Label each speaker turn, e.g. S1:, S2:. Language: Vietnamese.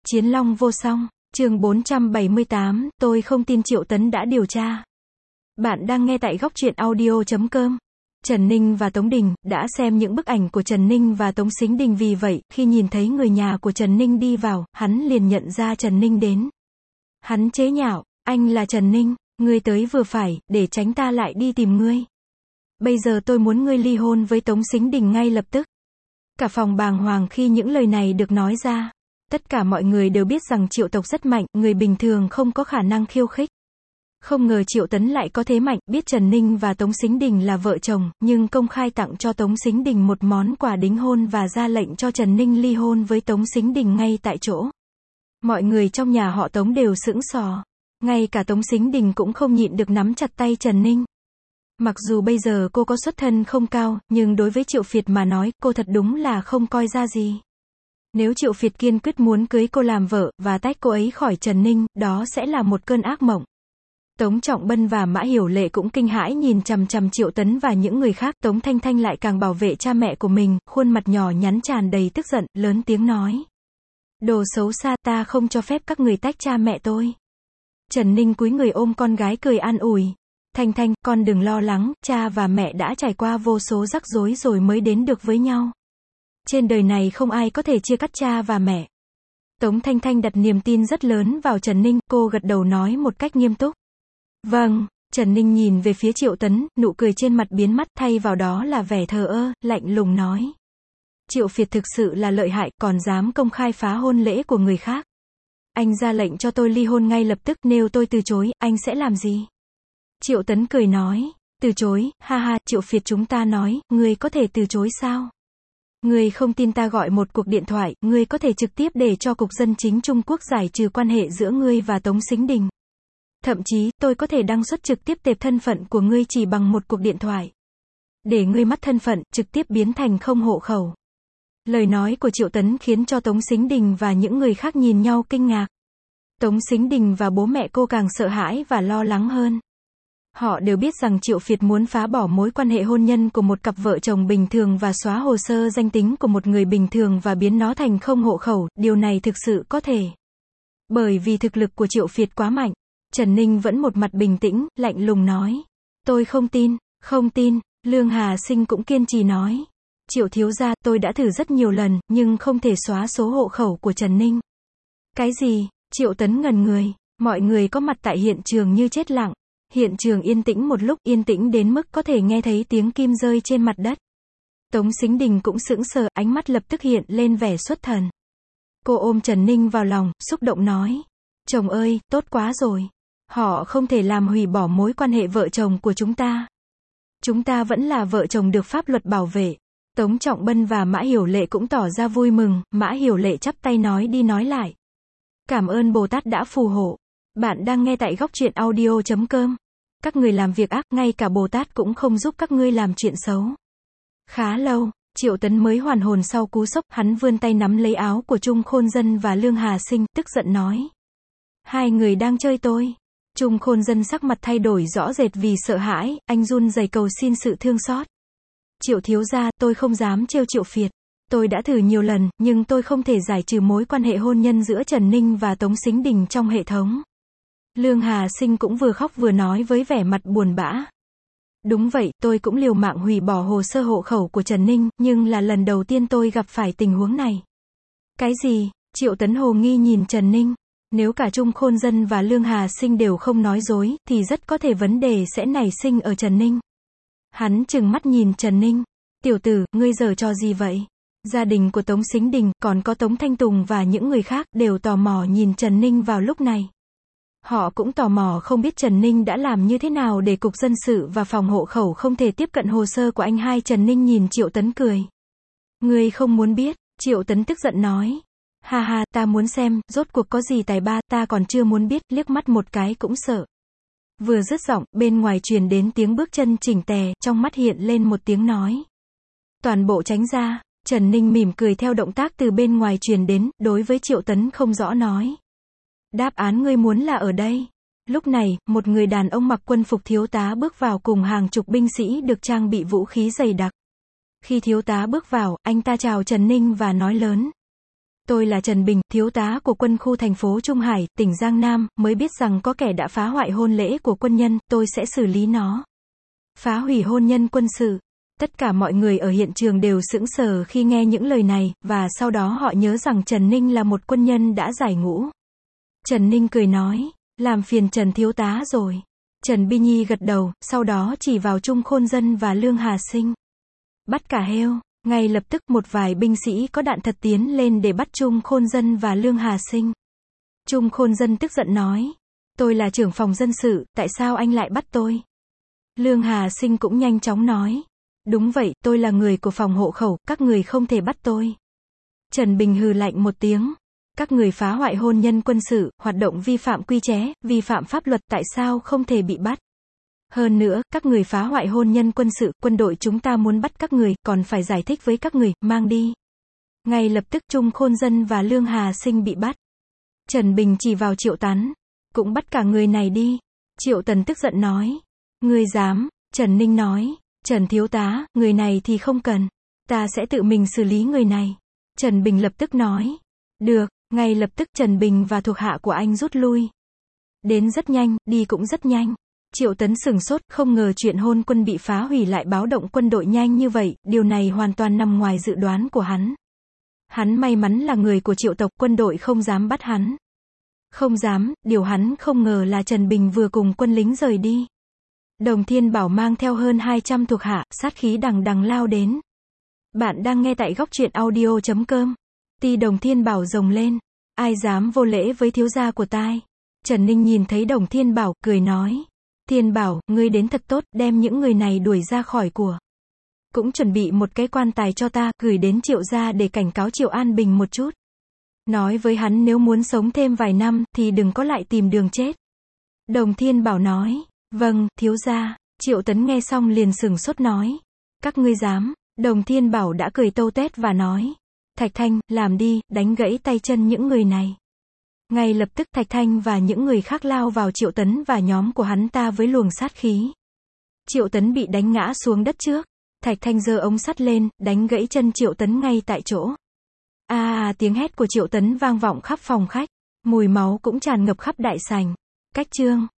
S1: Chiến long vô song, chương 478, tôi không tin Triệu Tấn đã điều tra. Bạn đang nghe tại góc truyện audio.com. Trần Ninh và Tống Đình đã xem những bức ảnh của Trần Ninh và Tống Sính Đình, vì vậy, khi nhìn thấy người nhà của Trần Ninh đi vào, hắn liền nhận ra Trần Ninh đến. Hắn chế nhạo, anh là Trần Ninh, ngươi tới vừa phải, để tránh ta lại đi tìm ngươi. Bây giờ tôi muốn ngươi ly hôn với Tống Sính Đình ngay lập tức. Cả phòng bàng hoàng khi những lời này được nói ra. Tất cả mọi người đều biết rằng Triệu tộc rất mạnh, người bình thường không có khả năng khiêu khích. Không ngờ Triệu Tấn lại có thế mạnh, biết Trần Ninh và Tống Sính Đình là vợ chồng, nhưng công khai tặng cho Tống Sính Đình một món quà đính hôn và ra lệnh cho Trần Ninh ly hôn với Tống Sính Đình ngay tại chỗ. Mọi người trong nhà họ Tống đều sững sờ. Ngay cả Tống Sính Đình cũng không nhịn được nắm chặt tay Trần Ninh. Mặc dù bây giờ cô có xuất thân không cao, nhưng đối với Triệu Việt mà nói, cô thật đúng là không coi ra gì. Nếu Triệu Việt kiên quyết muốn cưới cô làm vợ, và tách cô ấy khỏi Trần Ninh, đó sẽ là một cơn ác mộng. Tống Trọng Bân và Mã Hiểu Lệ cũng kinh hãi nhìn chằm chằm Triệu Tấn và những người khác. Tống Thanh Thanh lại càng bảo vệ cha mẹ của mình, khuôn mặt nhỏ nhắn tràn đầy tức giận, lớn tiếng nói. Đồ xấu xa, ta không cho phép các người tách cha mẹ tôi. Trần Ninh cúi người ôm con gái cười an ủi. Thanh Thanh, con đừng lo lắng, cha và mẹ đã trải qua vô số rắc rối rồi mới đến được với nhau. Trên đời này không ai có thể chia cắt cha và mẹ. Tống Thanh Thanh đặt niềm tin rất lớn vào Trần Ninh, cô gật đầu nói một cách nghiêm túc. Vâng. Trần Ninh nhìn về phía Triệu Tấn, nụ cười trên mặt biến mất, thay vào đó là vẻ thờ ơ, lạnh lùng nói. Triệu Việt thực sự là lợi hại, còn dám công khai phá hôn lễ của người khác. Anh ra lệnh cho tôi ly hôn ngay lập tức, nếu tôi từ chối, anh sẽ làm gì? Triệu Tấn cười nói. Từ chối, ha ha, Triệu Việt, chúng ta nói, ngươi có thể từ chối sao? Ngươi không tin ta gọi một cuộc điện thoại, ngươi có thể trực tiếp để cho Cục Dân Chính Trung Quốc giải trừ quan hệ giữa ngươi và Tống Sính Đình. Thậm chí, tôi có thể đăng xuất trực tiếp tệp thân phận của ngươi chỉ bằng một cuộc điện thoại. Để ngươi mất thân phận, trực tiếp biến thành không hộ khẩu. Lời nói của Triệu Tấn khiến cho Tống Sính Đình và những người khác nhìn nhau kinh ngạc. Tống Sính Đình và bố mẹ cô càng sợ hãi và lo lắng hơn. Họ đều biết rằng Triệu Việt muốn phá bỏ mối quan hệ hôn nhân của một cặp vợ chồng bình thường và xóa hồ sơ danh tính của một người bình thường và biến nó thành không hộ khẩu, điều này thực sự có thể. Bởi vì thực lực của Triệu Việt quá mạnh, Trần Ninh vẫn một mặt bình tĩnh, lạnh lùng nói. Tôi không tin, không tin. Lương Hà Sinh cũng kiên trì nói. Triệu thiếu gia, tôi đã thử rất nhiều lần, nhưng không thể xóa số hộ khẩu của Trần Ninh. Cái gì? Triệu Tấn ngần người. Mọi người có mặt tại hiện trường như chết lặng. Hiện trường yên tĩnh một lúc, yên tĩnh đến mức có thể nghe thấy tiếng kim rơi trên mặt đất. Tống Sính Đình cũng sững sờ, ánh mắt lập tức hiện lên vẻ xuất thần. Cô ôm Trần Ninh vào lòng, xúc động nói. Chồng ơi, tốt quá rồi. Họ không thể làm hủy bỏ mối quan hệ vợ chồng của chúng ta. Chúng ta vẫn là vợ chồng được pháp luật bảo vệ. Tống Trọng Bân và Mã Hiểu Lệ cũng tỏ ra vui mừng. Mã Hiểu Lệ chắp tay nói đi nói lại. Cảm ơn Bồ Tát đã phù hộ. Bạn đang nghe tại góc truyện audio.com. Các người làm việc ác, ngay cả Bồ Tát cũng không giúp các ngươi làm chuyện xấu. Khá lâu, Triệu Tấn mới hoàn hồn sau cú sốc, hắn vươn tay nắm lấy áo của Trung Khôn Dân và Lương Hà Sinh, tức giận nói. Hai người đang chơi tôi. Trung Khôn Dân sắc mặt thay đổi rõ rệt vì sợ hãi, anh run rẩy cầu xin sự thương xót. Triệu thiếu gia, tôi không dám trêu Triệu Việt. Tôi đã thử nhiều lần, nhưng tôi không thể giải trừ mối quan hệ hôn nhân giữa Trần Ninh và Tống Sính Đình trong hệ thống. Lương Hà Sinh cũng vừa khóc vừa nói với vẻ mặt buồn bã. Đúng vậy, tôi cũng liều mạng hủy bỏ hồ sơ hộ khẩu của Trần Ninh, nhưng là lần đầu tiên tôi gặp phải tình huống này. Cái gì? Triệu Tấn hồ nghi nhìn Trần Ninh. Nếu cả Trung Khôn Dân và Lương Hà Sinh đều không nói dối, thì rất có thể vấn đề sẽ nảy sinh ở Trần Ninh. Hắn trừng mắt nhìn Trần Ninh. Tiểu tử, ngươi giở trò gì vậy? Gia đình của Tống Sính Đình, còn có Tống Thanh Tùng và những người khác, đều tò mò nhìn Trần Ninh vào lúc này. Họ cũng tò mò không biết Trần Ninh đã làm như thế nào để Cục Dân sự và phòng hộ khẩu không thể tiếp cận hồ sơ của anh hai. Trần Ninh nhìn Triệu Tấn cười. Ngươi không muốn biết, Triệu Tấn tức giận nói. Ha ha, ta muốn xem, rốt cuộc có gì tài ba, ta còn chưa muốn biết, liếc mắt một cái cũng sợ. Vừa dứt giọng, bên ngoài truyền đến tiếng bước chân chỉnh tề, trong mắt hiện lên một tiếng nói. Toàn bộ tránh ra. Trần Ninh mỉm cười theo động tác từ bên ngoài truyền đến, đối với Triệu Tấn không rõ nói. Đáp án ngươi muốn là ở đây. Lúc này, một người đàn ông mặc quân phục thiếu tá bước vào cùng hàng chục binh sĩ được trang bị vũ khí dày đặc. Khi thiếu tá bước vào, anh ta chào Trần Ninh và nói lớn. Tôi là Trần Bình, thiếu tá của quân khu thành phố Trung Hải, tỉnh Giang Nam, mới biết rằng có kẻ đã phá hoại hôn lễ của quân nhân, tôi sẽ xử lý nó. Phá hủy hôn nhân quân sự. Tất cả mọi người ở hiện trường đều sững sờ khi nghe những lời này, và sau đó họ nhớ rằng Trần Ninh là một quân nhân đã giải ngũ. Trần Ninh cười nói, làm phiền Trần thiếu tá rồi. Trần Bi Nhi gật đầu, sau đó chỉ vào Trung Khôn Dân và Lương Hà Sinh. Bắt cả heo. Ngay lập tức một vài binh sĩ có đạn thật tiến lên để bắt Trung Khôn Dân và Lương Hà Sinh. Trung Khôn Dân tức giận nói, tôi là trưởng phòng dân sự, tại sao anh lại bắt tôi? Lương Hà Sinh cũng nhanh chóng nói, đúng vậy, tôi là người của phòng hộ khẩu, các người không thể bắt tôi. Trần Bình hừ lạnh một tiếng, các người phá hoại hôn nhân quân sự, hoạt động vi phạm quy chế, vi phạm pháp luật, tại sao không thể bị bắt? Hơn nữa, các người phá hoại hôn nhân quân sự, quân đội chúng ta muốn bắt các người, còn phải giải thích với các người, mang đi. Ngay lập tức Trung Khôn Dân và Lương Hà Sinh bị bắt. Trần Bình chỉ vào Triệu Tán, cũng bắt cả người này đi. Triệu Tấn tức giận nói, ngươi dám? Trần Ninh nói, Trần thiếu tá, người này thì không cần, ta sẽ tự mình xử lý người này. Trần Bình lập tức nói, được. Ngay lập tức Trần Bình và thuộc hạ của anh rút lui. Đến rất nhanh, đi cũng rất nhanh. Triệu Tấn sửng sốt, không ngờ chuyện hôn quân bị phá hủy lại báo động quân đội nhanh như vậy, điều này hoàn toàn nằm ngoài dự đoán của hắn. Hắn may mắn là người của Triệu tộc, quân đội không dám bắt hắn. Không dám, điều hắn không ngờ là Trần Bình vừa cùng quân lính rời đi. Đồng Thiên Bảo mang theo hơn 200 thuộc hạ, sát khí đằng đằng lao đến. Bạn đang nghe tại góc truyện audio.com. Ti Đồng Thiên Bảo rồng lên, ai dám vô lễ với thiếu gia của tai? Trần Ninh nhìn thấy Đồng Thiên Bảo, cười nói, Thiên Bảo, ngươi đến thật tốt, đem những người này đuổi ra khỏi của. Cũng chuẩn bị một cái quan tài cho ta, gửi đến Triệu gia để cảnh cáo Triệu An Bình một chút. Nói với hắn nếu muốn sống thêm vài năm, thì đừng có lại tìm đường chết. Đồng Thiên Bảo nói, vâng, thiếu gia. Triệu Tấn nghe xong liền sửng sốt nói, các ngươi dám? Đồng Thiên Bảo đã cười tâu tét và nói, Thạch Thanh, làm đi, đánh gãy tay chân những người này. Ngay lập tức Thạch Thanh và những người khác lao vào Triệu Tấn và nhóm của hắn ta với luồng sát khí. Triệu Tấn bị đánh ngã xuống đất trước. Thạch Thanh giơ ống sắt lên, đánh gãy chân Triệu Tấn ngay tại chỗ. Tiếng hét của Triệu Tấn vang vọng khắp phòng khách. Mùi máu cũng tràn ngập khắp đại sảnh. Cách chương